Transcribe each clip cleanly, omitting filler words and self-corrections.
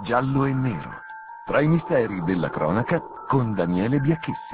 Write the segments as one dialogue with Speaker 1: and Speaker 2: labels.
Speaker 1: giallo e nero, tra i misteri della cronaca con Daniele Biacchessi.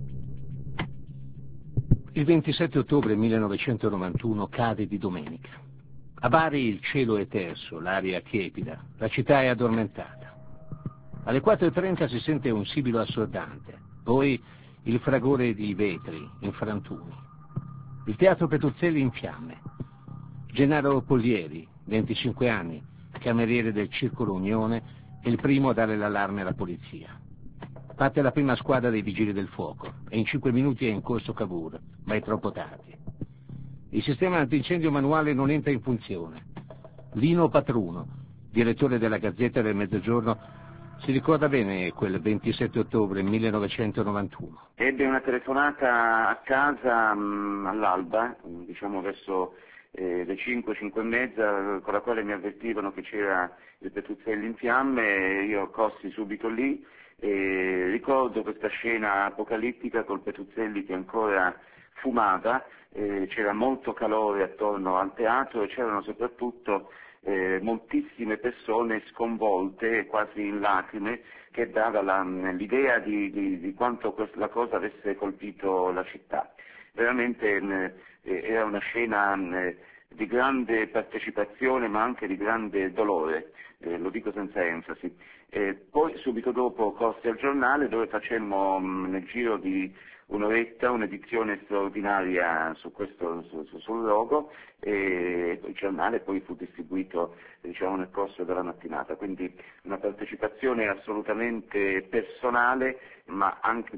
Speaker 2: Il 27 ottobre 1991 cade di domenica. A Bari il cielo è terso, l'aria tiepida, la città è addormentata. Alle 4:30 si sente un sibilo assordante, poi il fragore di vetri in frantumi. Il teatro Petruzzelli in fiamme. Gennaro Polieri, 25 anni, cameriere del Circolo Unione, è il primo a dare l'allarme alla polizia. Parte la prima squadra dei vigili del fuoco e in 5 minuti è in corso Cavour, ma è troppo tardi. Il sistema antincendio manuale non entra in funzione. Lino Patruno, direttore della Gazzetta del Mezzogiorno, si ricorda bene quel 27 ottobre 1991.
Speaker 3: Ebbe una telefonata a casa all'alba, diciamo verso le 5, 5 e mezza, con la quale mi avvertivano che c'era il Petruzzelli in fiamme, io corsi subito lì e ricordo questa scena apocalittica col Petruzzelli che ancora fumava, c'era molto calore attorno al teatro e c'erano soprattutto moltissime persone sconvolte, quasi in lacrime, che dava l'idea di quanto la cosa avesse colpito la città. Veramente era una scena di grande partecipazione ma anche di grande dolore, lo dico senza enfasi. Poi subito dopo corsi al giornale dove facemmo nel giro di un'oretta un'edizione straordinaria sul logo e il giornale poi fu distribuito nel corso della mattinata, quindi una partecipazione assolutamente personale ma anche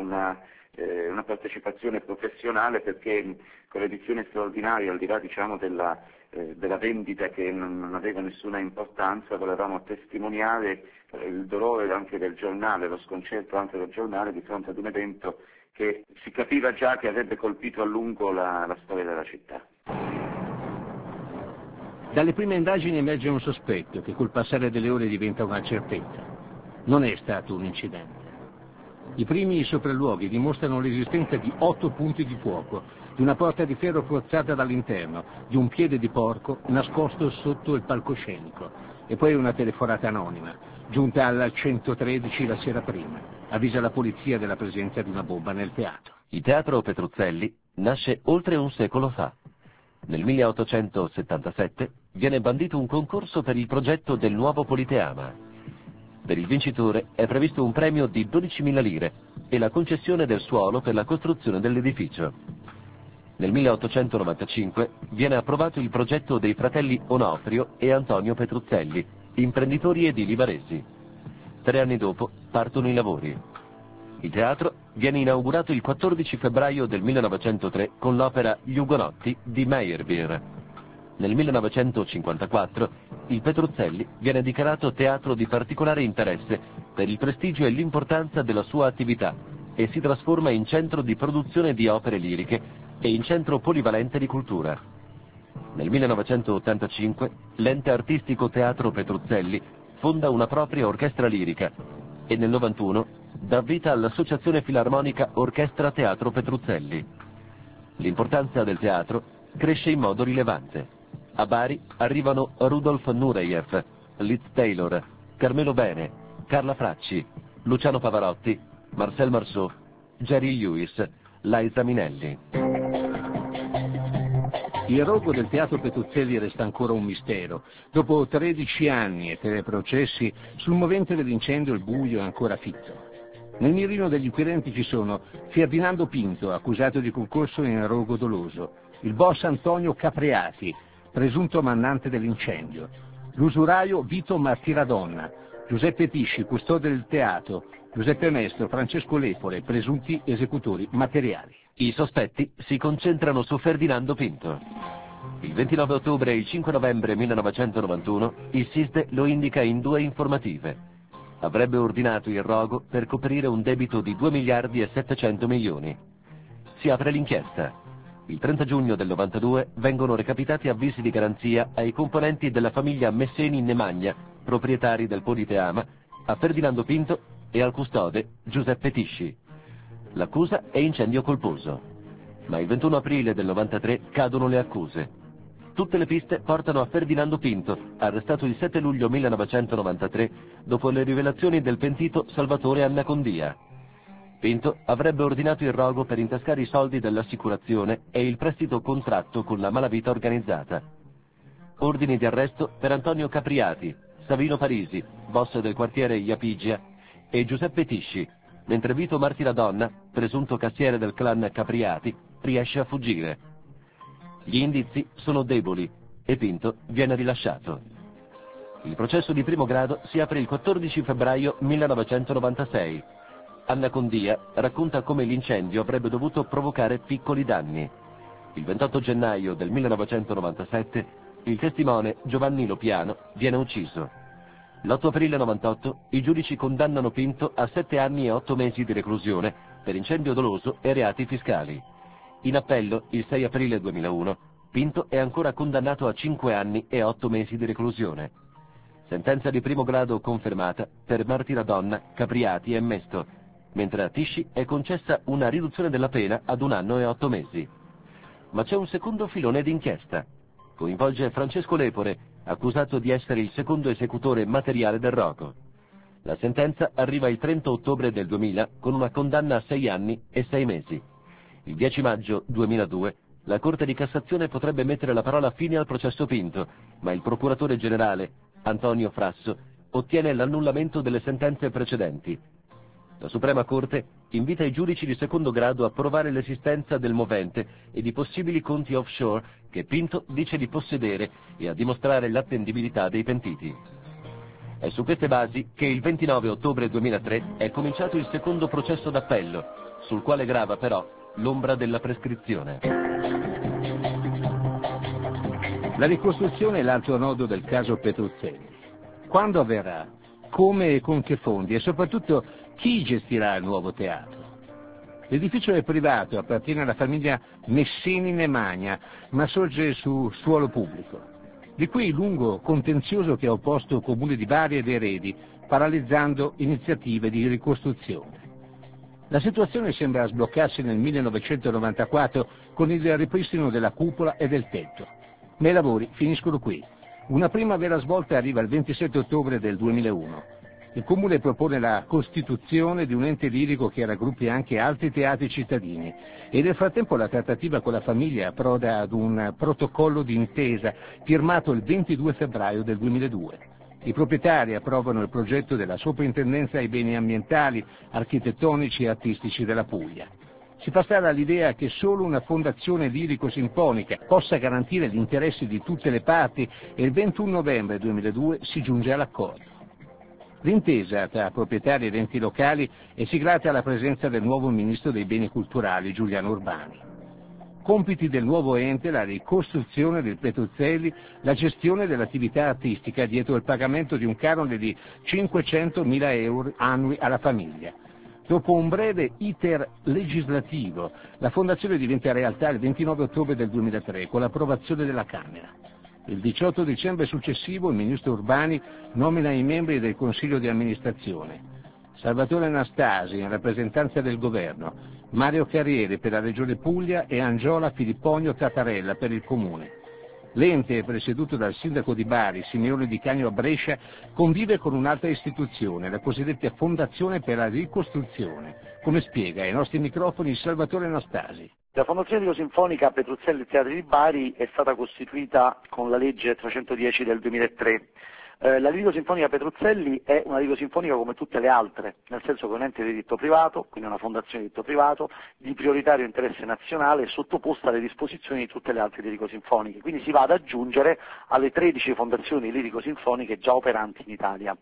Speaker 3: una partecipazione professionale, perché con l'edizione straordinaria, al di là della vendita che non aveva nessuna importanza, volevamo testimoniare il dolore anche del giornale, lo sconcerto anche del giornale di fronte ad un evento che si capiva già che avrebbe colpito a lungo la storia della città.
Speaker 2: Dalle prime indagini emerge un sospetto che col passare delle ore diventa una certezza. Non è stato un incidente. I primi sopralluoghi dimostrano l'esistenza di 8 punti di fuoco, di una porta di ferro forzata dall'interno, di un piede di porco nascosto sotto il palcoscenico e poi una telefonata anonima, giunta al 113 la sera prima, avvisa la polizia della presenza di una bomba nel teatro.
Speaker 4: Il teatro Petruzzelli nasce oltre un secolo fa. Nel 1877 viene bandito un concorso per il progetto del nuovo Politeama. Per il vincitore è previsto un premio di 12.000 lire e la concessione del suolo per la costruzione dell'edificio. Nel 1895 viene approvato il progetto dei fratelli Onofrio e Antonio Petruzzelli, imprenditori edili baresi. 3 anni dopo partono i lavori. Il teatro viene inaugurato il 14 febbraio del 1903 con l'opera Gli Ugonotti di Meyerbeer. Nel 1954 il Petruzzelli viene dichiarato teatro di particolare interesse per il prestigio e l'importanza della sua attività e si trasforma in centro di produzione di opere liriche e in centro polivalente di cultura. Nel 1985 l'ente artistico Teatro Petruzzelli fonda una propria orchestra lirica e nel 91 dà vita all'Associazione Filarmonica Orchestra Teatro Petruzzelli. L'importanza del teatro cresce in modo rilevante. A Bari arrivano Rudolf Nureyev, Liz Taylor, Carmelo Bene, Carla Fracci, Luciano Pavarotti, Marcel Marceau, Jerry Lewis, Liza Minnelli.
Speaker 2: Il rogo del teatro Petruzzelli resta ancora un mistero. Dopo 13 anni e 3 processi, sul movente dell'incendio il buio è ancora fitto. Nel mirino degli inquirenti ci sono Ferdinando Pinto, accusato di concorso in rogo doloso, il boss Antonio Capriati, presunto mandante dell'incendio, l'usuraio Vito Martiradonna, Giuseppe Tisci, custode del teatro, Giuseppe Mestro, Francesco Lepore, presunti esecutori materiali.
Speaker 4: I sospetti si concentrano su Ferdinando Pinto. Il 29 ottobre e il 5 novembre 1991 il SISDE lo indica in 2 informative. Avrebbe ordinato il rogo per coprire un debito di 2 miliardi e 700 milioni. Si apre l'inchiesta. Il 30 giugno del 92 vengono recapitati avvisi di garanzia ai componenti della famiglia Messeni-Nemagna, proprietari del Politeama, a Ferdinando Pinto e al custode Giuseppe Tisci. L'accusa è incendio colposo, ma il 21 aprile del 93 cadono le accuse. Tutte le piste portano a Ferdinando Pinto, arrestato il 7 luglio 1993 dopo le rivelazioni del pentito Salvatore Annacondia. Pinto avrebbe ordinato il rogo per intascare i soldi dell'assicurazione e il prestito contratto con la malavita organizzata. Ordini di arresto per Antonio Capriati, Savino Parisi, boss del quartiere Iapigia, e Giuseppe Tisci, mentre Vito Martiradonna, presunto cassiere del clan Capriati, riesce a fuggire. Gli indizi sono deboli e Pinto viene rilasciato. Il processo di primo grado si apre il 14 febbraio 1996. Annacondia racconta come l'incendio avrebbe dovuto provocare piccoli danni. Il 28 gennaio del 1997 il testimone Giovanni Lopiano viene ucciso. L'8 aprile 98 i giudici condannano Pinto a 7 anni e 8 mesi di reclusione per incendio doloso e reati fiscali. In appello, il 6 aprile 2001, Pinto è ancora condannato a 5 anni e 8 mesi di reclusione. Sentenza di primo grado confermata per Martiradonna, Capriati e Mesto, mentre a Tisci è concessa una riduzione della pena ad 1 anno e 8 mesi. Ma c'è un secondo filone d'inchiesta. Coinvolge Francesco Lepore, accusato di essere il secondo esecutore materiale del rogo. La sentenza arriva il 30 ottobre del 2000 con una condanna a 6 anni e 6 mesi. Il 10 maggio 2002 la Corte di Cassazione potrebbe mettere la parola fine al processo Pinto, ma il procuratore generale, Antonio Frasso, ottiene l'annullamento delle sentenze precedenti. La Suprema Corte invita i giudici di secondo grado a provare l'esistenza del movente e di possibili conti offshore che Pinto dice di possedere e a dimostrare l'attendibilità dei pentiti. È su queste basi che il 29 ottobre 2003 è cominciato il secondo processo d'appello, sul quale grava però l'ombra della prescrizione.
Speaker 2: La ricostruzione è l'altro nodo del caso Petruzzelli. Quando avverrà? Come e con che fondi? E soprattutto chi gestirà il nuovo teatro? L'edificio è privato, appartiene alla famiglia Messini-Nemagna, ma sorge su suolo pubblico. Di qui il lungo contenzioso che ha opposto comuni di Bari ed Eredi, paralizzando iniziative di ricostruzione. La situazione sembra sbloccarsi nel 1994 con il ripristino della cupola e del tetto. Ma i lavori finiscono qui. Una prima vera svolta arriva il 27 ottobre del 2001. Il Comune propone la costituzione di un ente lirico che raggruppi anche altri teatri cittadini e nel frattempo la trattativa con la famiglia approda ad un protocollo d'intesa firmato il 22 febbraio del 2002. I proprietari approvano il progetto della Soprintendenza ai beni ambientali, architettonici e artistici della Puglia. Si fa strada all'idea che solo una fondazione lirico-sinfonica possa garantire gli interessi di tutte le parti e il 21 novembre 2002 si giunge all'accordo. L'intesa tra proprietari ed enti locali è siglata alla presenza del nuovo ministro dei beni culturali Giuliano Urbani. Compiti del nuovo ente, la ricostruzione del Petruzzelli, la gestione dell'attività artistica dietro il pagamento di un canone di 500.000 euro annui alla famiglia. Dopo un breve iter legislativo, la fondazione diventa realtà il 29 ottobre del 2003 con l'approvazione della Camera. Il 18 dicembre successivo il ministro Urbani nomina i membri del Consiglio di amministrazione. Salvatore Anastasi in rappresentanza del governo, Mario Carriere per la Regione Puglia e Angiola Filipponio Tattarella per il Comune. L'ente, presieduto dal sindaco di Bari, Simeone Di Cagno a Brescia, convive con un'altra istituzione, la cosiddetta Fondazione per la Ricostruzione, come spiega ai nostri microfoni Salvatore Anastasi.
Speaker 5: La Fondazione Lirico-Sinfonica Petruzzelli Teatri di Bari è stata costituita con la legge 310 del 2003. La Lirico-Sinfonica Petruzzelli è una lirico-sinfonica come tutte le altre, nel senso che è un ente di diritto privato, quindi una fondazione di diritto privato, di prioritario interesse nazionale, sottoposta alle disposizioni di tutte le altre lirico-sinfoniche. Quindi si va ad aggiungere alle 13 fondazioni lirico-sinfoniche già operanti in Italia.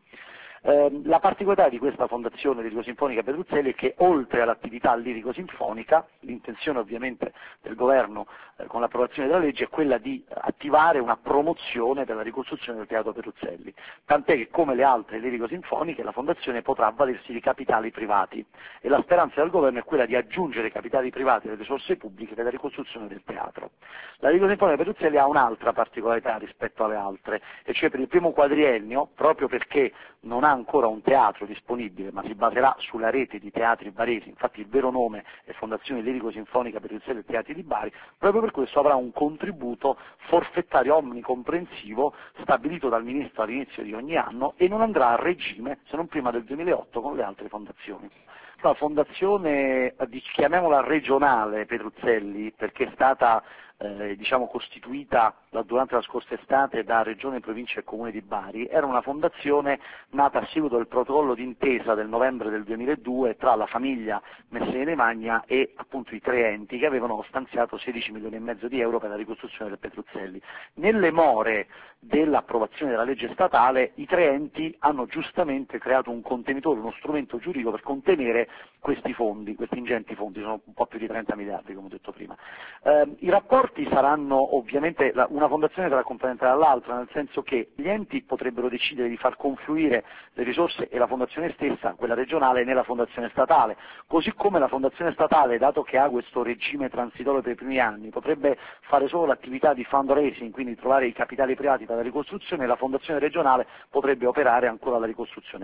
Speaker 5: La particolarità di questa fondazione lirico-sinfonica Petruzzelli è che oltre all'attività lirico-sinfonica, l'intenzione ovviamente del governo con l'approvazione della legge è quella di attivare una promozione per la ricostruzione del teatro Petruzzelli, tant'è che come le altre lirico-sinfoniche la fondazione potrà avvalersi di capitali privati e la speranza del governo è quella di aggiungere capitali privati alle risorse pubbliche per la ricostruzione del teatro. La lirico-sinfonica Petruzzelli ha un'altra particolarità rispetto alle altre, e cioè per il primo quadriennio, proprio perché non ha ancora un teatro disponibile, ma si baserà sulla rete di teatri baresi, infatti il vero nome è Fondazione Lirico-Sinfonica Petruzzelli e Teatri di Bari, proprio per questo avrà un contributo forfettario omnicomprensivo stabilito dal Ministro all'inizio di ogni anno e non andrà a regime se non prima del 2008 con le altre fondazioni. La fondazione, chiamiamola regionale Petruzzelli, perché è stata costituita durante la scorsa estate da Regione, Provincia e Comune di Bari, era una fondazione nata a seguito del protocollo d'intesa del novembre del 2002 tra la famiglia Messene Magna e appunto i tre enti che avevano stanziato 16 milioni e mezzo di euro per la ricostruzione del Petruzzelli. Nelle more dell'approvazione della legge statale i tre enti hanno giustamente creato un contenitore, uno strumento giuridico per contenere questi fondi, questi ingenti fondi, sono un po' più di 30 miliardi come ho detto prima. I rapporti saranno ovviamente, una fondazione sarà complementare all'altra, nel senso che gli enti potrebbero decidere di far confluire le risorse e la fondazione stessa, quella regionale, nella fondazione statale, così come la fondazione statale, dato che ha questo regime transitorio per i primi anni, potrebbe fare solo l'attività di fundraising, quindi trovare i capitali privati per la ricostruzione, e la fondazione regionale potrebbe operare ancora la ricostruzione.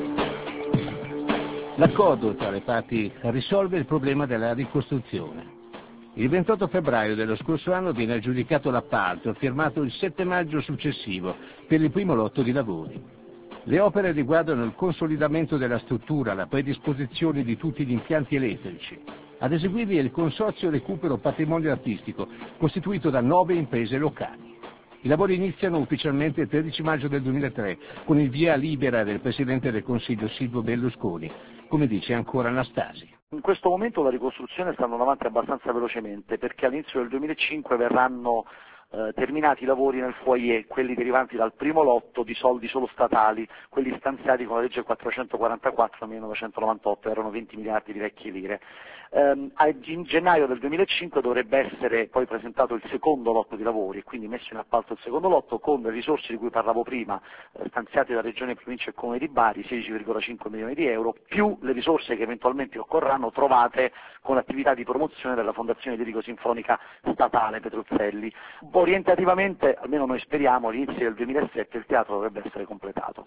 Speaker 2: L'accordo tra le parti risolve il problema della ricostruzione. Il 28 febbraio dello scorso anno viene aggiudicato l'appalto, firmato il 7 maggio successivo, per il primo lotto di lavori. Le opere riguardano il consolidamento della struttura, la predisposizione di tutti gli impianti elettrici. Ad eseguirli è il Consorzio Recupero Patrimonio Artistico, costituito da 9 imprese locali. I lavori iniziano ufficialmente il 13 maggio del 2003, con il via libera del Presidente del Consiglio Silvio Berlusconi, come dice ancora Anastasi.
Speaker 5: In questo momento la ricostruzione sta andando avanti abbastanza velocemente, perché all'inizio del 2005 verranno terminati i lavori nel foyer, quelli derivanti dal primo lotto di soldi solo statali, quelli stanziati con la legge 444 del 1998, erano 20 miliardi di vecchie lire. In gennaio del 2005 dovrebbe essere poi presentato il secondo lotto di lavori, quindi messo in appalto il secondo lotto con le risorse di cui parlavo prima, stanziate da Regione, Provincia e Comune di Bari, 16,5 milioni di euro, più le risorse che eventualmente occorranno trovate con l'attività di promozione della Fondazione Lirico-Sinfonica Statale Petruzzelli. Orientativamente, almeno noi speriamo, all'inizio del 2007 il teatro dovrebbe essere completato.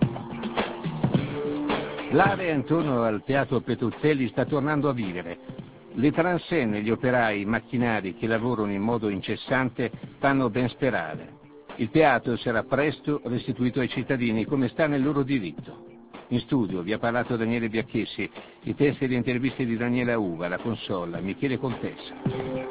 Speaker 2: L'area intorno al teatro Petruzzelli sta tornando a vivere. Le transenne, gli operai, i macchinari che lavorano in modo incessante fanno ben sperare. Il teatro sarà presto restituito ai cittadini come sta nel loro diritto. In studio vi ha parlato Daniele Biacchessi, i testi e le interviste di Daniela Uva, la console, Michele Contessa.